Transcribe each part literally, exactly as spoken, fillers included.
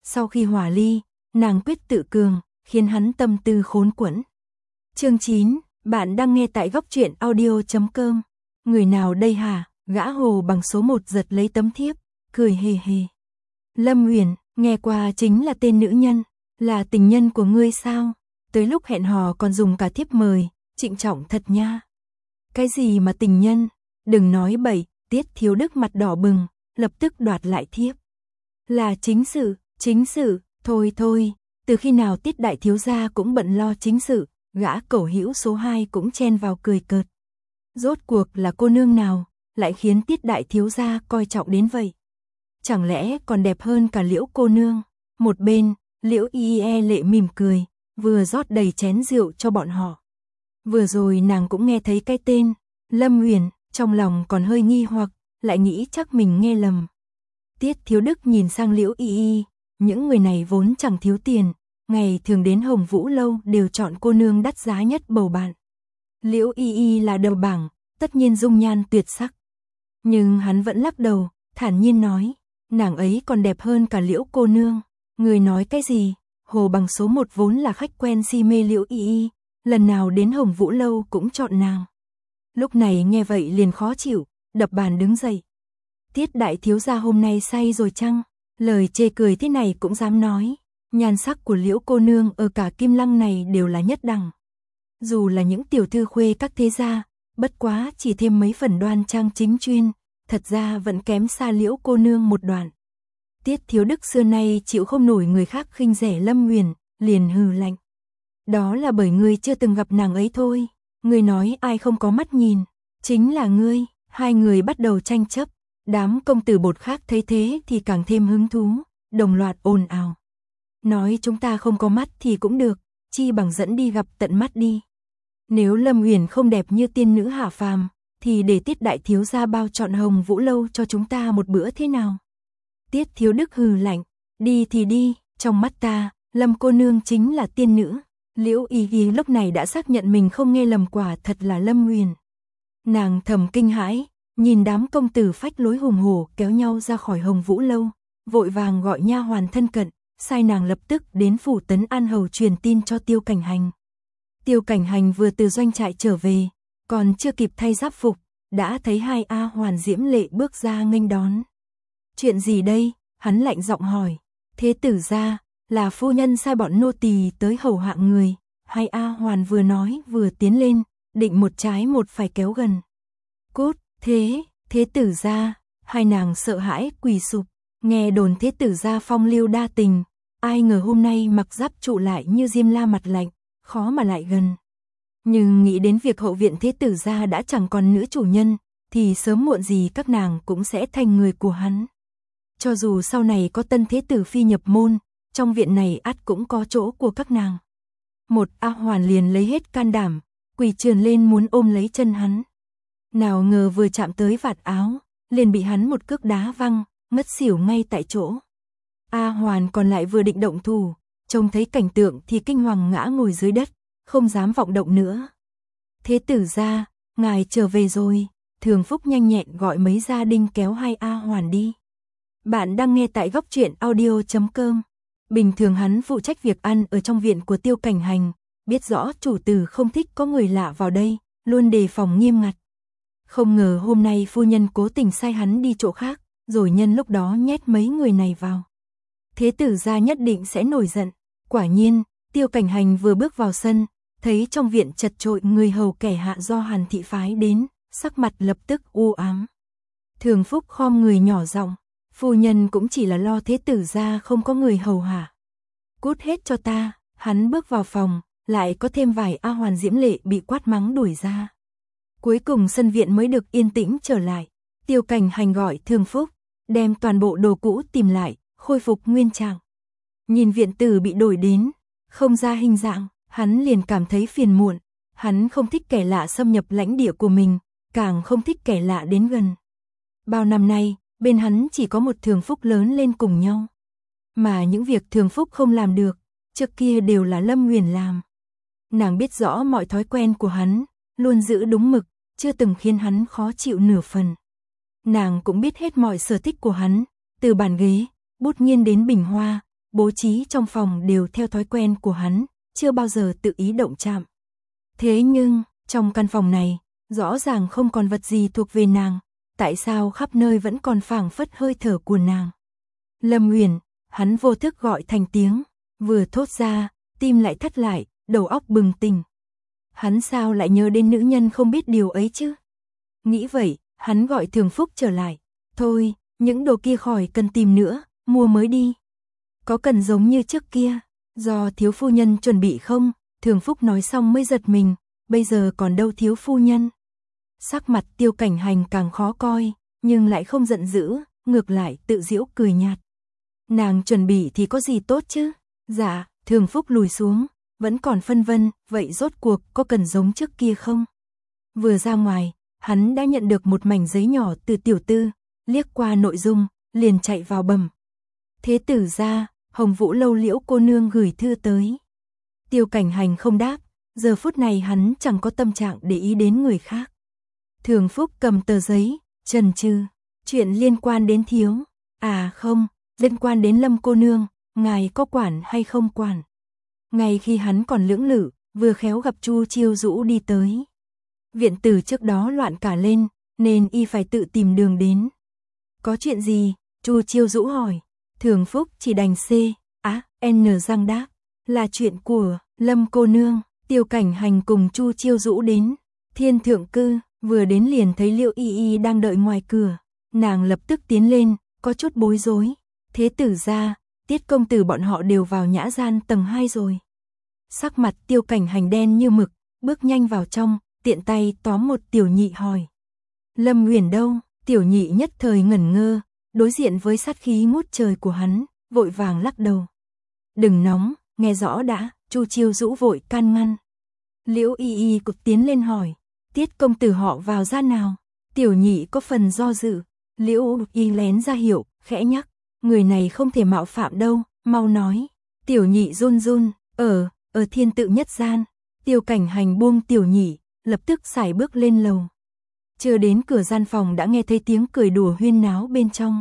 Sau khi hòa ly, nàng quyết tự cường, khiến hắn tâm tư khốn quẫn. Chương chín, bạn đang nghe tại góc truyện audio chấm com. Người nào đây hả? Gã Hồ bằng số một giật lấy tấm thiếp, cười hề hề. Lâm Uyển, nghe qua chính là tên nữ nhân, là tình nhân của ngươi sao? Tới lúc hẹn hò còn dùng cả thiếp mời, trịnh trọng thật nha. Cái gì mà tình nhân? Đừng nói bậy. Tiết Thiếu Đức mặt đỏ bừng, lập tức đoạt lại thiếp. Là chính sự, chính sự, thôi thôi, từ khi nào Tiết đại thiếu gia cũng bận lo chính sự, gã cẩu hữu số hai cũng chen vào cười cợt. Rốt cuộc là cô nương nào, lại khiến Tiết đại thiếu gia coi trọng đến vậy? Chẳng lẽ còn đẹp hơn cả Liễu cô nương? Một bên, Liễu Y E lệ mỉm cười, vừa rót đầy chén rượu cho bọn họ. Vừa rồi nàng cũng nghe thấy cái tên Lâm Uyển, trong lòng còn hơi nghi hoặc, lại nghĩ chắc mình nghe lầm. Tiết Thiếu Đức nhìn sang Liễu Y Y, những người này vốn chẳng thiếu tiền, ngày thường đến Hồng Vũ lâu đều chọn cô nương đắt giá nhất bầu bạn. Liễu Y Y là đầu bảng, tất nhiên dung nhan tuyệt sắc. Nhưng hắn vẫn lắc đầu, thản nhiên nói, nàng ấy còn đẹp hơn cả Liễu cô nương. Người nói cái gì? Hồ bằng số một vốn là khách quen si mê Liễu Y Y, lần nào đến Hồng Vũ lâu cũng chọn nàng. Lúc này nghe vậy liền khó chịu, đập bàn đứng dậy. Tiết đại thiếu gia hôm nay say rồi chăng? Lời chê cười thế này cũng dám nói. Nhan sắc của Liễu cô nương ở cả Kim Lăng này đều là nhất đẳng. Dù là những tiểu thư khuê các thế gia, bất quá chỉ thêm mấy phần đoan trang chính chuyên, thật ra vẫn kém xa Liễu cô nương một đoạn. Tiết Thiếu Đức xưa nay chịu không nổi người khác khinh rẻ Lâm Uyển, liền hừ lạnh. Đó là bởi ngươi chưa từng gặp nàng ấy thôi. Ngươi nói ai không có mắt nhìn, chính là ngươi. Hai người bắt đầu tranh chấp, đám công tử bột khác thấy thế thì càng thêm hứng thú, đồng loạt ồn ào. Nói chúng ta không có mắt thì cũng được, chi bằng dẫn đi gặp tận mắt đi. Nếu Lâm Uyển không đẹp như tiên nữ hạ phàm, thì để Tiết đại thiếu gia bao chọn Hồng Vũ lâu cho chúng ta một bữa thế nào? Tiết Thiếu Đức hừ lạnh, đi thì đi, trong mắt ta, Lâm cô nương chính là tiên nữ. Liễu Y Y lúc này đã xác nhận mình không nghe lầm, quả thật là Lâm Uyển. Nàng thầm kinh hãi, nhìn đám công tử phách lối hùng hổ kéo nhau ra khỏi Hồng Vũ lâu, vội vàng gọi nha hoàn thân cận, sai nàng lập tức đến phủ Tấn An Hầu truyền tin cho Tiêu Cảnh Hành. Tiêu Cảnh Hành vừa từ doanh trại trở về, còn chưa kịp thay giáp phục, đã thấy hai A Hoàn diễm lệ bước ra nghênh đón. Chuyện gì đây? Hắn lạnh giọng hỏi. Thế tử gia, là phu nhân sai bọn nô tỳ tới hầu hạ người. Hai A Hoàn vừa nói vừa tiến lên, định một trái một phải kéo gần. Cút, thế, thế tử gia, hai nàng sợ hãi quỳ sụp, nghe đồn thế tử gia phong lưu đa tình, ai ngờ hôm nay mặc giáp trụ lại như Diêm La mặt lạnh, khó mà lại gần. Nhưng nghĩ đến việc hậu viện thế tử gia đã chẳng còn nữ chủ nhân, thì sớm muộn gì các nàng cũng sẽ thành người của hắn. Cho dù sau này có tân thế tử phi nhập môn, trong viện này ắt cũng có chỗ của các nàng. Một A Hoàn liền lấy hết can đảm, quỳ trườn lên muốn ôm lấy chân hắn. Nào ngờ vừa chạm tới vạt áo, liền bị hắn một cước đá văng, ngất xỉu ngay tại chỗ. A Hoàn còn lại vừa định động thủ, trông thấy cảnh tượng thì kinh hoàng ngã ngồi dưới đất, không dám vọng động nữa. Thế tử gia, ngài trở về rồi. Thường Phúc nhanh nhẹn gọi mấy gia đình kéo hai A Hoàn đi. Bạn đang nghe tại góc truyện audio chấm com. Bình thường hắn phụ trách việc ăn ở trong viện của Tiêu Cảnh Hành, biết rõ chủ tử không thích có người lạ vào đây, luôn đề phòng nghiêm ngặt. Không ngờ hôm nay phu nhân cố tình sai hắn đi chỗ khác, rồi nhân lúc đó nhét mấy người này vào. Thế tử gia nhất định sẽ nổi giận. Quả nhiên, Tiêu Cảnh Hành vừa bước vào sân, thấy trong viện chật chội người hầu kẻ hạ do Hàn thị phái đến, sắc mặt lập tức u ám. Thường Phúc khom người nhỏ giọng, phu nhân cũng chỉ là lo thế tử gia không có người hầu hạ. Cút hết cho ta. Hắn bước vào phòng, lại có thêm vài A Hoàn diễm lệ bị quát mắng đuổi ra. Cuối cùng sân viện mới được yên tĩnh trở lại. Tiêu Cảnh Hành gọi Thường Phúc, đem toàn bộ đồ cũ tìm lại, khôi phục nguyên trạng. Nhìn viện tử bị đổi đến, không ra hình dạng, hắn liền cảm thấy phiền muộn. Hắn không thích kẻ lạ xâm nhập lãnh địa của mình, càng không thích kẻ lạ đến gần. Bao năm nay, bên hắn chỉ có một Thường Phúc lớn lên cùng nhau. Mà những việc Thường Phúc không làm được, trước kia đều là Lâm Uyển làm. Nàng biết rõ mọi thói quen của hắn, luôn giữ đúng mực, chưa từng khiến hắn khó chịu nửa phần. Nàng cũng biết hết mọi sở thích của hắn, từ bàn ghế, bút nghiên đến bình hoa, bố trí trong phòng đều theo thói quen của hắn, chưa bao giờ tự ý động chạm. Thế nhưng, trong căn phòng này, rõ ràng không còn vật gì thuộc về nàng, tại sao khắp nơi vẫn còn phảng phất hơi thở của nàng. Lâm Uyển, hắn vô thức gọi thành tiếng, vừa thốt ra, tim lại thắt lại, đầu óc bừng tỉnh. Hắn sao lại nhớ đến nữ nhân không biết điều ấy chứ? Nghĩ vậy, hắn gọi Thường Phúc trở lại. Thôi, những đồ kia khỏi cần tìm nữa, mua mới đi. Có cần giống như trước kia, do thiếu phu nhân chuẩn bị không? Thường Phúc nói xong mới giật mình, bây giờ còn đâu thiếu phu nhân. Sắc mặt Tiêu Cảnh Hành càng khó coi, nhưng lại không giận dữ, ngược lại tự giễu cười nhạt. Nàng chuẩn bị thì có gì tốt chứ? Dạ, Thường Phúc lùi xuống, vẫn còn phân vân, vậy rốt cuộc có cần giống trước kia không? Vừa ra ngoài, hắn đã nhận được một mảnh giấy nhỏ từ tiểu tư, liếc qua nội dung, liền chạy vào bẩm. Thế tử gia, Hồng Vũ lâu Liễu cô nương gửi thư tới. Tiêu Cảnh Hành không đáp, giờ phút này hắn chẳng có tâm trạng để ý đến người khác. Thường Phúc cầm tờ giấy, chần chừ, chuyện liên quan đến thiếu. À không, liên quan đến Lâm cô nương, ngài có quản hay không quản? Ngay khi hắn còn lưỡng lự, vừa khéo gặp Chu Chiêu Dũ đi tới. Viện tử trước đó loạn cả lên, nên y phải tự tìm đường đến. Có chuyện gì? Chu Chiêu Dũ hỏi. Thường Phúc chỉ đành C, á, N răng đáp. Là chuyện của Lâm cô nương. Tiêu Cảnh Hành cùng Chu Chiêu Dũ đến Thiên Thượng Cư, vừa đến liền thấy Liễu Y Y đang đợi ngoài cửa. Nàng lập tức tiến lên, có chút bối rối. Thế tử gia, Tiết công tử bọn họ đều vào nhã gian tầng hai rồi. Sắc mặt Tiêu Cảnh Hành đen như mực, bước nhanh vào trong, tiện tay tóm một tiểu nhị hỏi. Lâm Uyển đâu? Tiểu nhị nhất thời ngẩn ngơ, đối diện với sát khí ngút trời của hắn, vội vàng lắc đầu. Đừng nóng, nghe rõ đã. Chu Chiêu Dũ vội can ngăn. Liễu Y Y cục tiến lên hỏi, Tiết công tử họ vào ra nào? Tiểu nhị có phần do dự. Liễu Y lén ra hiệu, khẽ nhắc, người này không thể mạo phạm đâu, mau nói. Tiểu nhị run run, ở, ở Thiên Tự nhất gian. Tiêu Cảnh Hành buông tiểu nhị, lập tức sải bước lên lầu. Chưa đến cửa gian phòng đã nghe thấy tiếng cười đùa huyên náo bên trong.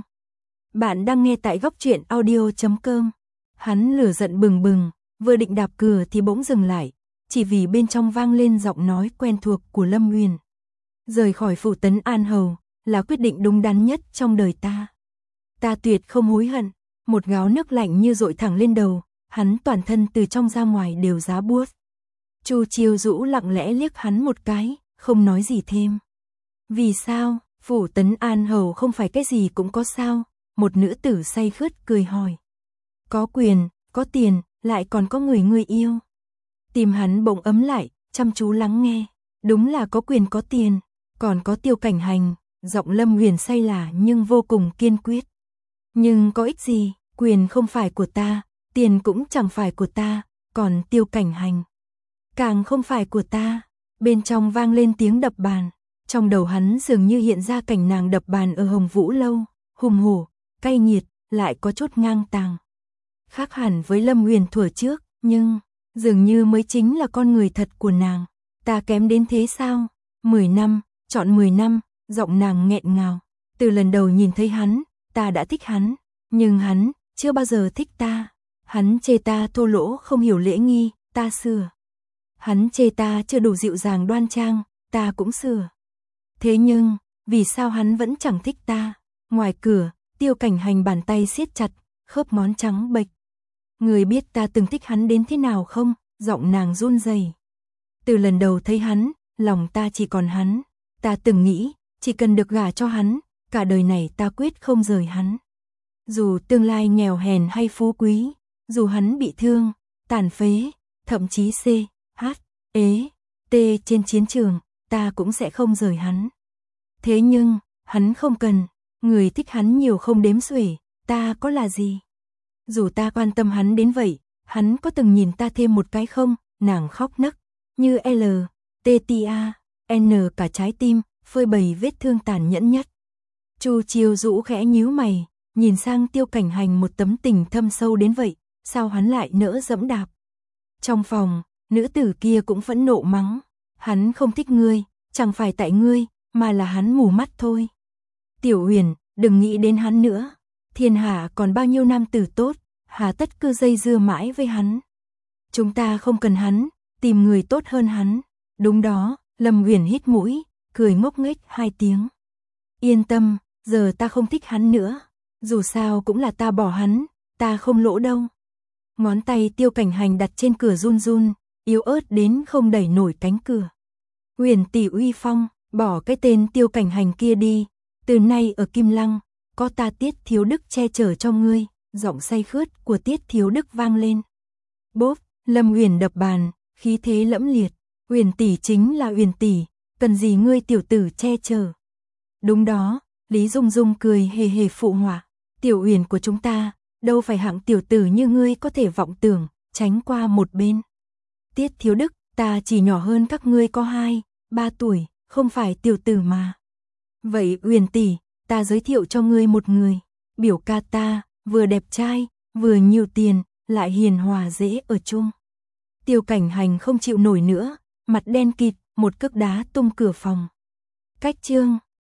Bạn đang nghe tại góc truyện audio chấm com. Hắn lửa giận bừng bừng, vừa định đạp cửa thì bỗng dừng lại, chỉ vì bên trong vang lên giọng nói quen thuộc của Lâm Uyển. Rời khỏi phủ Tấn An Hầu là quyết định đúng đắn nhất trong đời ta. Ta tuyệt không hối hận. Một gáo nước lạnh như dội thẳng lên đầu, hắn toàn thân từ trong ra ngoài đều giá buốt. Chu Chiêu Dũ lặng lẽ liếc hắn một cái, không nói gì thêm. Vì sao? Phủ Tấn An Hầu không phải cái gì cũng có sao? Một nữ tử say khướt cười hỏi. Có quyền, có tiền, lại còn có người người yêu. Tim hắn bỗng ấm lại, chăm chú lắng nghe. Đúng là có quyền có tiền, còn có Tiêu Cảnh Hành. Giọng Lâm Uyển say là nhưng vô cùng kiên quyết. Nhưng có ích gì? Quyền không phải của ta, tiền cũng chẳng phải của ta, còn Tiêu Cảnh Hành càng không phải của ta. Bên trong vang lên tiếng đập bàn. Trong đầu hắn dường như hiện ra cảnh nàng đập bàn ở Hồng Vũ lâu, hùng hổ, cay nghiệt, lại có chút ngang tàng. Khác hẳn với Lâm Uyển thuở trước, nhưng dường như mới chính là con người thật của nàng. Ta kém đến thế sao? Mười năm, chọn mười năm, giọng nàng nghẹn ngào. Từ lần đầu nhìn thấy hắn, ta đã thích hắn, nhưng hắn chưa bao giờ thích ta. Hắn chê ta thô lỗ không hiểu lễ nghi, ta sửa. Hắn chê ta chưa đủ dịu dàng đoan trang, ta cũng sửa. Thế nhưng, vì sao hắn vẫn chẳng thích ta? Ngoài cửa, Tiêu Cảnh Hành bàn tay siết chặt, khớp ngón trắng bệch. Người biết ta từng thích hắn đến thế nào không? Giọng nàng run rẩy. Từ lần đầu thấy hắn, lòng ta chỉ còn hắn. Ta từng nghĩ, chỉ cần được gả cho hắn, cả đời này ta quyết không rời hắn. Dù tương lai nghèo hèn hay phú quý, dù hắn bị thương, tàn phế, thậm chí C, H, ế, T trên chiến trường, ta cũng sẽ không rời hắn. Thế nhưng, hắn không cần, người thích hắn nhiều không đếm xuể, ta có là gì? Dù ta quan tâm hắn đến vậy, hắn có từng nhìn ta thêm một cái không? Nàng khóc nấc, như L, T T A, N cả trái tim, phơi bày vết thương tàn nhẫn nhất. Chu Chiêu Dũ khẽ nhíu mày, nhìn sang Tiêu Cảnh Hành một tấm tình thâm sâu đến vậy, sao hắn lại nỡ dẫm đạp? Trong phòng, nữ tử kia cũng phẫn nộ mắng, hắn không thích ngươi, chẳng phải tại ngươi, mà là hắn mù mắt thôi. Tiểu Uyển, đừng nghĩ đến hắn nữa, thiên hạ còn bao nhiêu nam tử tốt, hà tất cứ dây dưa mãi với hắn. Chúng ta không cần hắn, tìm người tốt hơn hắn. Đúng đó, Lâm Uyển hít mũi, cười ngốc nghếch hai tiếng. Yên tâm, giờ ta không thích hắn nữa. Dù sao cũng là ta bỏ hắn, ta không lỗ đâu. Ngón tay Tiêu Cảnh Hành đặt trên cửa run run, yếu ớt đến không đẩy nổi cánh cửa. Uyển tỷ uy phong, bỏ cái tên Tiêu Cảnh Hành kia đi. Từ nay ở Kim Lăng, có ta Tiết Thiếu Đức che chở cho ngươi. Giọng say khướt của Tiết Thiếu Đức vang lên. Bốp, Lâm Uyển đập bàn, khí thế lẫm liệt. Uyển tỷ chính là Uyển tỷ, cần gì ngươi tiểu tử che chở. Đúng đó, Lý Dung Dung cười hề hề phụ họa. Tiểu Uyển của chúng ta, đâu phải hạng tiểu tử như ngươi có thể vọng tưởng, tránh qua một bên. Tiết Thiếu Đức, ta chỉ nhỏ hơn các ngươi có hai, ba tuổi, không phải tiểu tử mà. Vậy Uyển tỷ, ta giới thiệu cho ngươi một người. Biểu ca ta, vừa đẹp trai, vừa nhiều tiền, lại hiền hòa dễ ở chung. Tiêu Cảnh Hành không chịu nổi nữa, mặt đen kịt, một cước đá tung cửa phòng. Cách chương